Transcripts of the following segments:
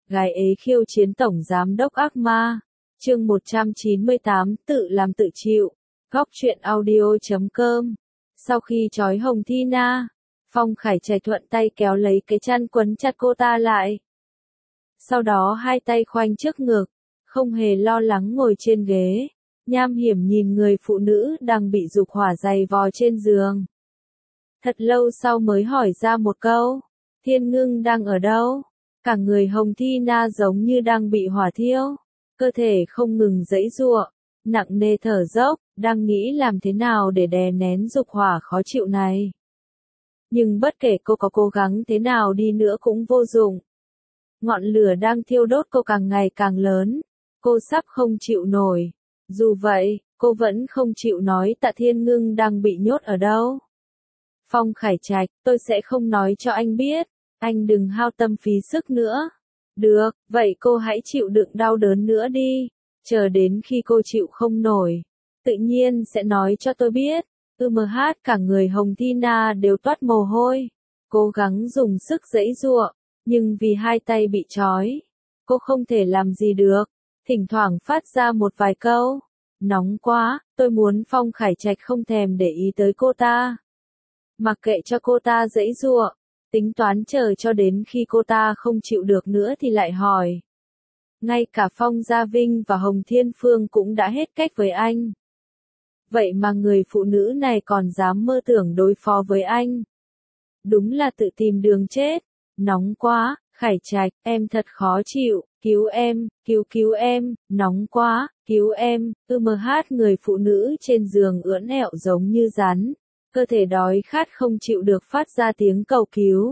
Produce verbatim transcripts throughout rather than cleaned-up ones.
Gái ế khiêu chiến tổng giám đốc ác ma. Chương một trăm chín mươi tám, tự làm tự chịu. Góc truyện audio chấm com. Sau khi trói Hồng Thi Na, Phong Khải Trạch thuận tay kéo lấy cái chăn quấn chặt cô ta lại. Sau đó hai tay khoanh trước ngực, không hề lo lắng ngồi trên ghế, nham hiểm nhìn người phụ nữ đang bị dục hỏa giày vò trên giường. Thật lâu sau mới hỏi ra một câu, Thiên Ngưng đang ở đâu? Cả người Hồng Thi Na giống như đang bị hỏa thiêu, cơ thể không ngừng giãy giụa, nặng nề thở dốc, đang nghĩ làm thế nào để đè nén dục hỏa khó chịu này. Nhưng bất kể cô có cố gắng thế nào đi nữa cũng vô dụng. Ngọn lửa đang thiêu đốt cô càng ngày càng lớn, cô sắp không chịu nổi. Dù vậy, cô vẫn không chịu nói Tạ Thiên Ngưng đang bị nhốt ở đâu. Phong Khải Trạch, tôi sẽ không nói cho anh biết, anh đừng hao tâm phí sức nữa. Được, vậy cô hãy chịu đựng đau đớn nữa đi, chờ đến khi cô chịu không nổi, tự nhiên sẽ nói cho tôi biết. Ưm hát cả người Hồng Thi Na đều toát mồ hôi, cố gắng dùng sức giãy giụa, nhưng vì hai tay bị trói, cô không thể làm gì được, thỉnh thoảng phát ra một vài câu. Nóng quá, tôi muốn. Phong Khải Trạch không thèm để ý tới cô ta, mặc kệ cho cô ta giãy giụa, tính toán chờ cho đến khi cô ta không chịu được nữa thì lại hỏi. Ngay cả Phong Gia Vinh và Hồng Thiên Phương cũng đã hết cách với anh. Vậy mà người phụ nữ này còn dám mơ tưởng đối phó với anh. Đúng là tự tìm đường chết. Nóng quá, Khải Trạch, em thật khó chịu, cứu em, cứu cứu em, nóng quá, cứu em. Ưm hát người phụ nữ trên giường ưỡn ẹo giống như rắn, cơ thể đói khát không chịu được phát ra tiếng cầu cứu.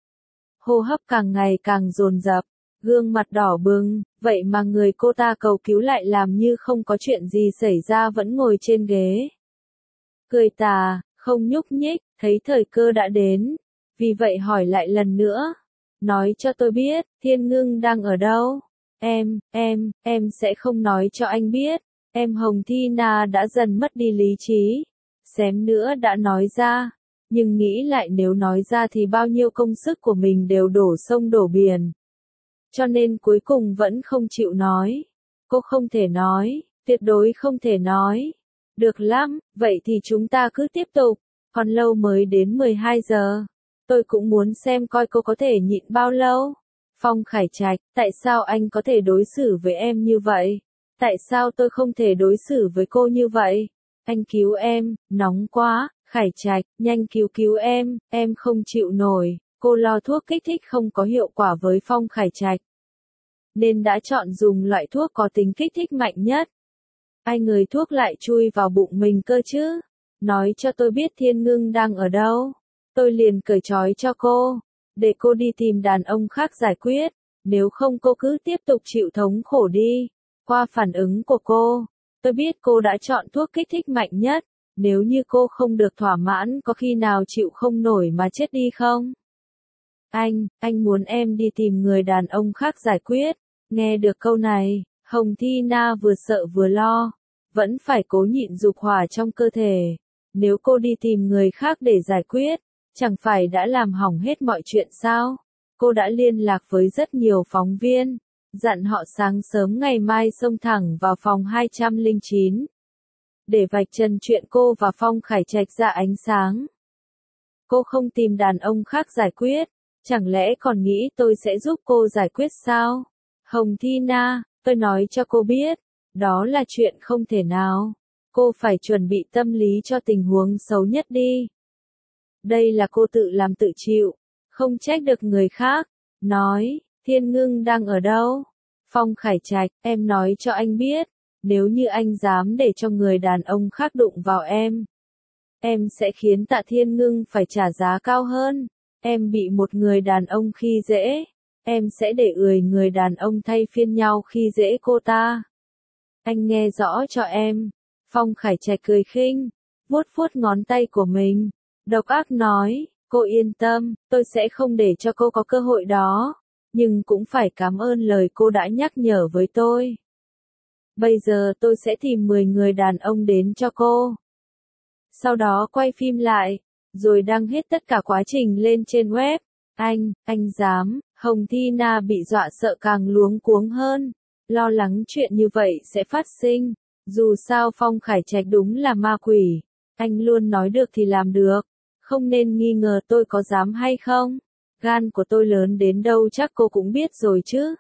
Hô hấp càng ngày càng dồn dập, gương mặt đỏ bừng, vậy mà người cô ta cầu cứu lại làm như không có chuyện gì xảy ra vẫn ngồi trên ghế. Cười tà, không nhúc nhích, thấy thời cơ đã đến, vì vậy hỏi lại lần nữa. Nói cho tôi biết, Thiên Ngưng đang ở đâu? Em, em, em sẽ không nói cho anh biết. Em Hồng Thi Na đã dần mất đi lý trí. Xém nữa đã nói ra, nhưng nghĩ lại nếu nói ra thì bao nhiêu công sức của mình đều đổ sông đổ biển. Cho nên cuối cùng vẫn không chịu nói. Cô không thể nói, tuyệt đối không thể nói. Được lắm, vậy thì chúng ta cứ tiếp tục, còn lâu mới đến mười hai giờ. Tôi cũng muốn xem coi cô có thể nhịn bao lâu. Phong Khải Trạch, tại sao anh có thể đối xử với em như vậy? Tại sao tôi không thể đối xử với cô như vậy? Anh cứu em, nóng quá, Khải Trạch, nhanh cứu cứu em, em không chịu nổi. Cô lo thuốc kích thích không có hiệu quả với Phong Khải Trạch, nên đã chọn dùng loại thuốc có tính kích thích mạnh nhất. Ai ngờ thuốc lại chui vào bụng mình cơ chứ. Nói cho tôi biết Thiên Ngưng đang ở đâu. Tôi liền cởi trói cho cô, để cô đi tìm đàn ông khác giải quyết, nếu không cô cứ tiếp tục chịu thống khổ đi. Qua phản ứng của cô, tôi biết cô đã chọn thuốc kích thích mạnh nhất, nếu như cô không được thỏa mãn có khi nào chịu không nổi mà chết đi không? Anh, anh muốn em đi tìm người đàn ông khác giải quyết. Nghe được câu này, Hồng Thi Na vừa sợ vừa lo, vẫn phải cố nhịn dục hỏa trong cơ thể. Nếu cô đi tìm người khác để giải quyết, chẳng phải đã làm hỏng hết mọi chuyện sao? Cô đã liên lạc với rất nhiều phóng viên, dặn họ sáng sớm ngày mai xông thẳng vào phòng hai trăm lẻ chín, để vạch trần chuyện cô và Phong Khải Trạch ra ánh sáng. Cô không tìm đàn ông khác giải quyết, chẳng lẽ còn nghĩ tôi sẽ giúp cô giải quyết sao? Hồng Thi Na, tôi nói cho cô biết, đó là chuyện không thể nào. Cô phải chuẩn bị tâm lý cho tình huống xấu nhất đi. Đây là cô tự làm tự chịu, không trách được người khác. Nói, Thiên Ngưng đang ở đâu? Phong Khải Trạch, em nói cho anh biết, nếu như anh dám để cho người đàn ông khác đụng vào em, em sẽ khiến Tạ Thiên Ngưng phải trả giá cao hơn. Em bị một người đàn ông khi dễ, em sẽ để ười người đàn ông thay phiên nhau khi dễ cô ta. Anh nghe rõ cho em. Phong Khải Trạch cười khinh, vuốt vuốt ngón tay của mình, độc ác nói, cô yên tâm, tôi sẽ không để cho cô có cơ hội đó, nhưng cũng phải cảm ơn lời cô đã nhắc nhở với tôi. Bây giờ tôi sẽ tìm mười người đàn ông đến cho cô. Sau đó quay phim lại, rồi đăng hết tất cả quá trình lên trên web. Anh, anh dám, Hồng Thi Na bị dọa sợ càng luống cuống hơn, lo lắng chuyện như vậy sẽ phát sinh. Dù sao Phong Khải Trạch đúng là ma quỷ, anh luôn nói được thì làm được, không nên nghi ngờ tôi có dám hay không. Gan của tôi lớn đến đâu chắc cô cũng biết rồi chứ.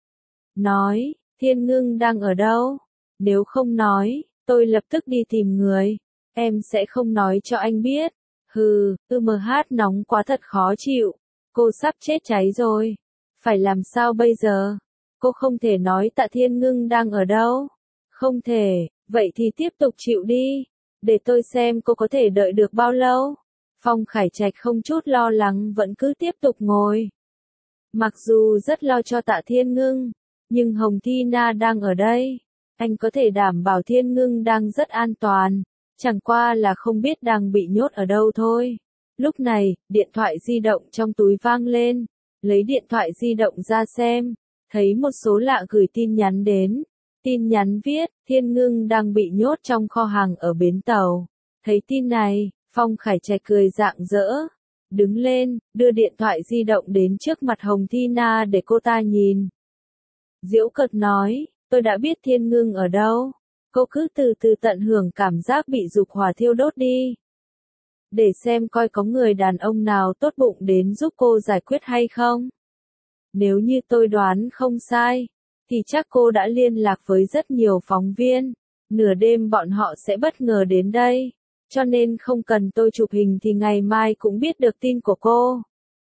Nói, Thiên Ngưng đang ở đâu? Nếu không nói, tôi lập tức đi tìm người. Em sẽ không nói cho anh biết. Hừ, ư mờ hát nóng quá thật khó chịu. Cô sắp chết cháy rồi. Phải làm sao bây giờ? Cô không thể nói Tạ Thiên Ngưng đang ở đâu. Không thể, vậy thì tiếp tục chịu đi. Để tôi xem cô có thể đợi được bao lâu. Phong Khải Trạch không chút lo lắng vẫn cứ tiếp tục ngồi. Mặc dù rất lo cho Tạ Thiên Ngưng, nhưng Hồng Thi Na đang ở đây. Anh có thể đảm bảo Thiên Ngưng đang rất an toàn. Chẳng qua là không biết đang bị nhốt ở đâu thôi. Lúc này, điện thoại di động trong túi vang lên. Lấy điện thoại di động ra xem. Thấy một số lạ gửi tin nhắn đến. Tin nhắn viết, Thiên Ngưng đang bị nhốt trong kho hàng ở bến tàu. Thấy tin này, Phong Khải Trạch cười rạng rỡ. Đứng lên, đưa điện thoại di động đến trước mặt Hồng Thi Na để cô ta nhìn. Giễu cợt nói, tôi đã biết Thiên Ngưng ở đâu. Cô cứ từ từ tận hưởng cảm giác bị dục hỏa thiêu đốt đi. Để xem coi có người đàn ông nào tốt bụng đến giúp cô giải quyết hay không. Nếu như tôi đoán không sai, thì chắc cô đã liên lạc với rất nhiều phóng viên. Nửa đêm bọn họ sẽ bất ngờ đến đây. Cho nên không cần tôi chụp hình thì ngày mai cũng biết được tin của cô.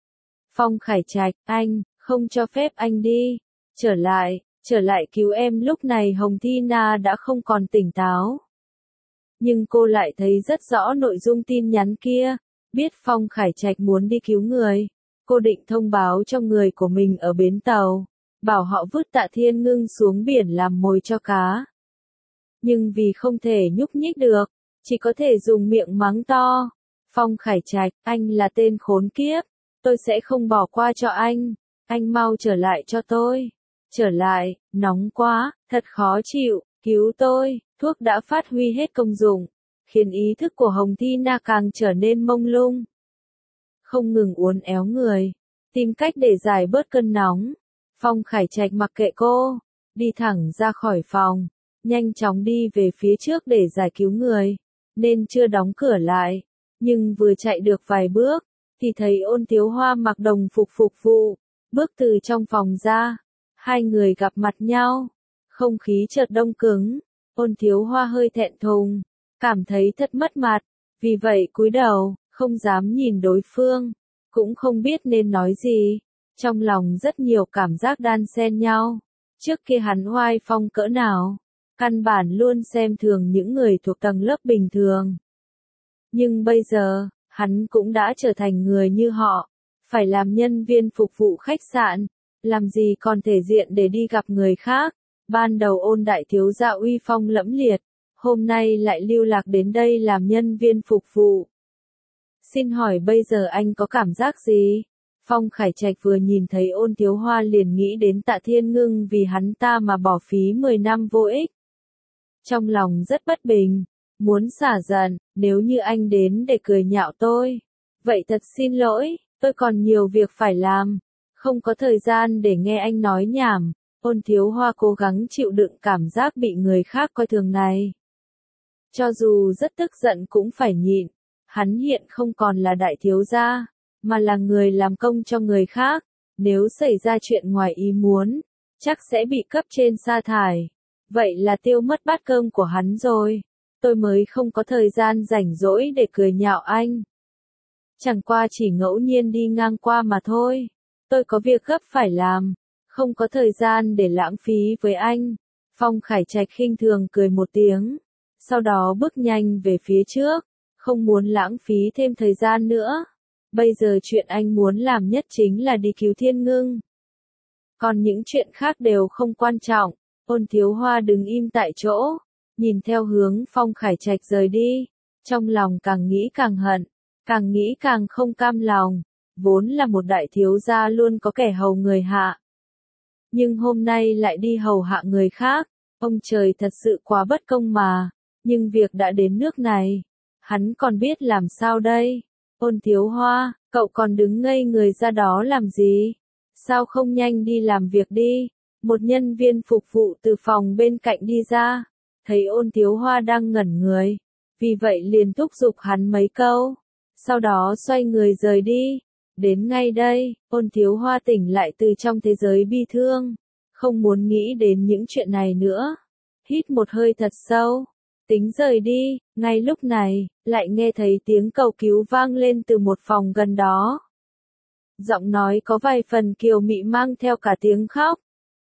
Phong Khải Trạch, anh, không cho phép anh đi. Trở lại, trở lại cứu em. Lúc này Hồng Thi Na đã không còn tỉnh táo. Nhưng cô lại thấy rất rõ nội dung tin nhắn kia. Biết Phong Khải Trạch muốn đi cứu người. Cô định thông báo cho người của mình ở bến tàu. Bảo họ vứt Tạ Thiên Ngưng xuống biển làm mồi cho cá. Nhưng vì không thể nhúc nhích được, chỉ có thể dùng miệng mắng to. Phong Khải Trạch, anh là tên khốn kiếp. Tôi sẽ không bỏ qua cho anh. Anh mau trở lại cho tôi. Trở lại, nóng quá, thật khó chịu, cứu tôi. Thuốc đã phát huy hết công dụng, khiến ý thức của Hồng Thi Na càng trở nên mông lung. Không ngừng uốn éo người, tìm cách để giải bớt cơn nóng. Phong Khải Trạch mặc kệ cô, đi thẳng ra khỏi phòng, nhanh chóng đi về phía trước để giải cứu người, nên chưa đóng cửa lại. Nhưng vừa chạy được vài bước, thì thấy Ôn Thiếu Hoa mặc đồng phục phục vụ, bước từ trong phòng ra. Hai người gặp mặt nhau, không khí chợt đông cứng. Ôn Thiếu Hoa hơi thẹn thùng, cảm thấy thật mất mặt, vì vậy cúi đầu, không dám nhìn đối phương, cũng không biết nên nói gì. Trong lòng rất nhiều cảm giác đan xen nhau. Trước kia hắn oai phong cỡ nào, căn bản luôn xem thường những người thuộc tầng lớp bình thường. Nhưng bây giờ, hắn cũng đã trở thành người như họ, phải làm nhân viên phục vụ khách sạn, làm gì còn thể diện để đi gặp người khác. Ban đầu Ôn đại thiếu gia uy phong lẫm liệt, hôm nay lại lưu lạc đến đây làm nhân viên phục vụ. Xin hỏi bây giờ anh có cảm giác gì? Phong Khải Trạch vừa nhìn thấy Ôn Thiếu Hoa liền nghĩ đến Tạ Thiên Ngưng vì hắn ta mà bỏ phí mười năm vô ích. Trong lòng rất bất bình, muốn xả giận, nếu như anh đến để cười nhạo tôi. Vậy thật xin lỗi, tôi còn nhiều việc phải làm, không có thời gian để nghe anh nói nhảm. Ôn Thiếu Hoa cố gắng chịu đựng cảm giác bị người khác coi thường này. Cho dù rất tức giận cũng phải nhịn, hắn hiện không còn là đại thiếu gia, mà là người làm công cho người khác. Nếu xảy ra chuyện ngoài ý muốn, chắc sẽ bị cấp trên sa thải. Vậy là tiêu mất bát cơm của hắn rồi. Tôi mới không có thời gian rảnh rỗi để cười nhạo anh. Chẳng qua chỉ ngẫu nhiên đi ngang qua mà thôi. Tôi có việc gấp phải làm, không có thời gian để lãng phí với anh. Phong Khải Trạch khinh thường cười một tiếng, sau đó bước nhanh về phía trước, không muốn lãng phí thêm thời gian nữa. Bây giờ chuyện anh muốn làm nhất chính là đi cứu Thiên Ngưng. Còn những chuyện khác đều không quan trọng. Ôn Thiếu Hoa đứng im tại chỗ, nhìn theo hướng Phong Khải Trạch rời đi, trong lòng càng nghĩ càng hận, càng nghĩ càng không cam lòng. Vốn là một đại thiếu gia luôn có kẻ hầu người hạ, nhưng hôm nay lại đi hầu hạ người khác. Ông trời thật sự quá bất công mà. Nhưng việc đã đến nước này, hắn còn biết làm sao đây? Ôn Thiếu Hoa, cậu còn đứng ngây người ra đó làm gì? sao không nhanh đi làm việc đi. Một nhân viên phục vụ từ phòng bên cạnh đi ra, thấy Ôn Thiếu Hoa đang ngẩn người, vì vậy liền thúc giục hắn mấy câu, sau đó xoay người rời đi. Đến ngay đây, Ôn Thiếu Hoa tỉnh lại từ trong thế giới bi thương, không muốn nghĩ đến những chuyện này nữa. Hít một hơi thật sâu, tính rời đi, ngay lúc này, lại nghe thấy tiếng cầu cứu vang lên từ một phòng gần đó. Giọng nói có vài phần kiều mị mang theo cả tiếng khóc,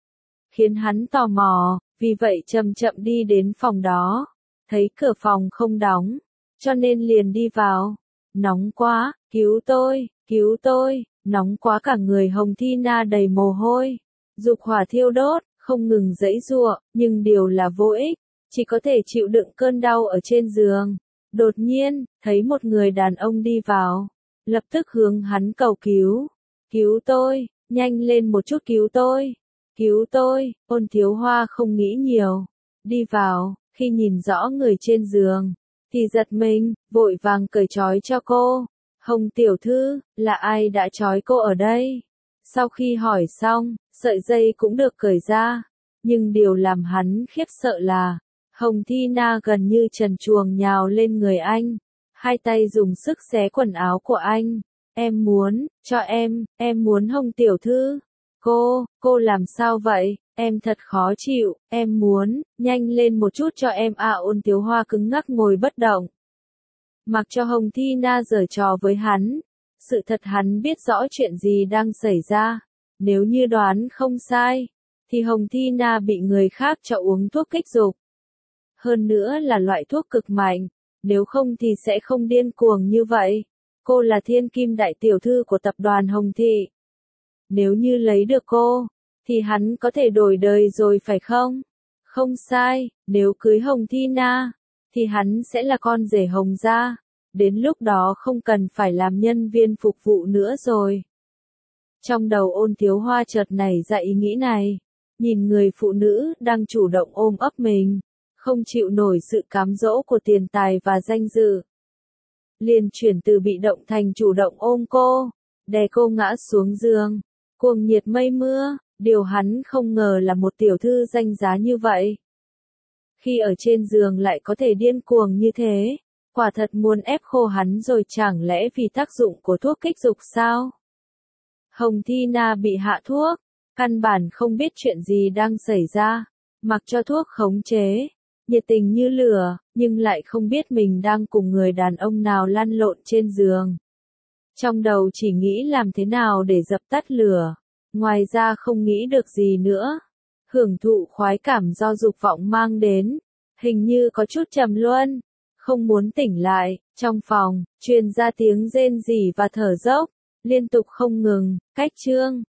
khiến hắn tò mò, vì vậy chậm chậm đi đến phòng đó, thấy cửa phòng không đóng, cho nên liền đi vào. Nóng quá, cứu tôi, cứu tôi, nóng quá, cả người Hồng Thi Na đầy mồ hôi, dục hỏa thiêu đốt, không ngừng giãy giụa, nhưng điều là vô ích, chỉ có thể chịu đựng cơn đau ở trên giường. Đột nhiên, thấy một người đàn ông đi vào, lập tức hướng hắn cầu cứu, cứu tôi, nhanh lên một chút, cứu tôi, cứu tôi. Ôn Thiếu Hoa không nghĩ nhiều, đi vào, khi nhìn rõ người trên giường, thì giật mình, vội vàng cởi trói cho cô. Hồng tiểu thư, là ai đã trói cô ở đây? Sau khi hỏi xong, sợi dây cũng được cởi ra, nhưng điều làm hắn khiếp sợ là, Hồng Thi Na gần như trần truồng nhào lên người anh, hai tay dùng sức xé quần áo của anh. Em muốn, cho em, em muốn Hồng tiểu thư. Cô, cô làm sao vậy? Em thật khó chịu, em muốn, nhanh lên một chút cho em à. Ôn Thiếu Hoa cứng ngắc ngồi bất động, mặc cho Hồng Thi Na giở trò với hắn. Sự thật hắn biết rõ chuyện gì đang xảy ra. Nếu như đoán không sai, thì Hồng Thi Na bị người khác cho uống thuốc kích dục. Hơn nữa là loại thuốc cực mạnh, nếu không thì sẽ không điên cuồng như vậy. Cô là thiên kim đại tiểu thư của tập đoàn Hồng Thị. Nếu như lấy được cô, thì hắn có thể đổi đời rồi phải không? Không sai, nếu cưới Hồng Thi Na, thì hắn sẽ là con rể Hồng gia. Đến lúc đó không cần phải làm nhân viên phục vụ nữa rồi. Trong đầu Ôn Thiếu Hoa chợt nảy ra ý nghĩ này, nhìn người phụ nữ đang chủ động ôm ấp mình, không chịu nổi sự cám dỗ của tiền tài và danh dự, liền chuyển từ bị động thành chủ động ôm cô, đè cô ngã xuống giường, cuồng nhiệt mây mưa. Điều hắn không ngờ là một tiểu thư danh giá như vậy, khi ở trên giường lại có thể điên cuồng như thế, quả thật muốn ép khô hắn rồi. Chẳng lẽ vì tác dụng của thuốc kích dục sao? Hồng Thi Na bị hạ thuốc, căn bản không biết chuyện gì đang xảy ra, mặc cho thuốc khống chế, nhiệt tình như lửa, nhưng lại không biết mình đang cùng người đàn ông nào lăn lộn trên giường. Trong đầu chỉ nghĩ làm thế nào để dập tắt lửa, ngoài ra không nghĩ được gì nữa. Hưởng thụ khoái cảm do dục vọng mang đến, hình như có chút trầm luân, không muốn tỉnh lại. Trong phòng, truyền ra tiếng rên rỉ và thở dốc, liên tục không ngừng. Cách chương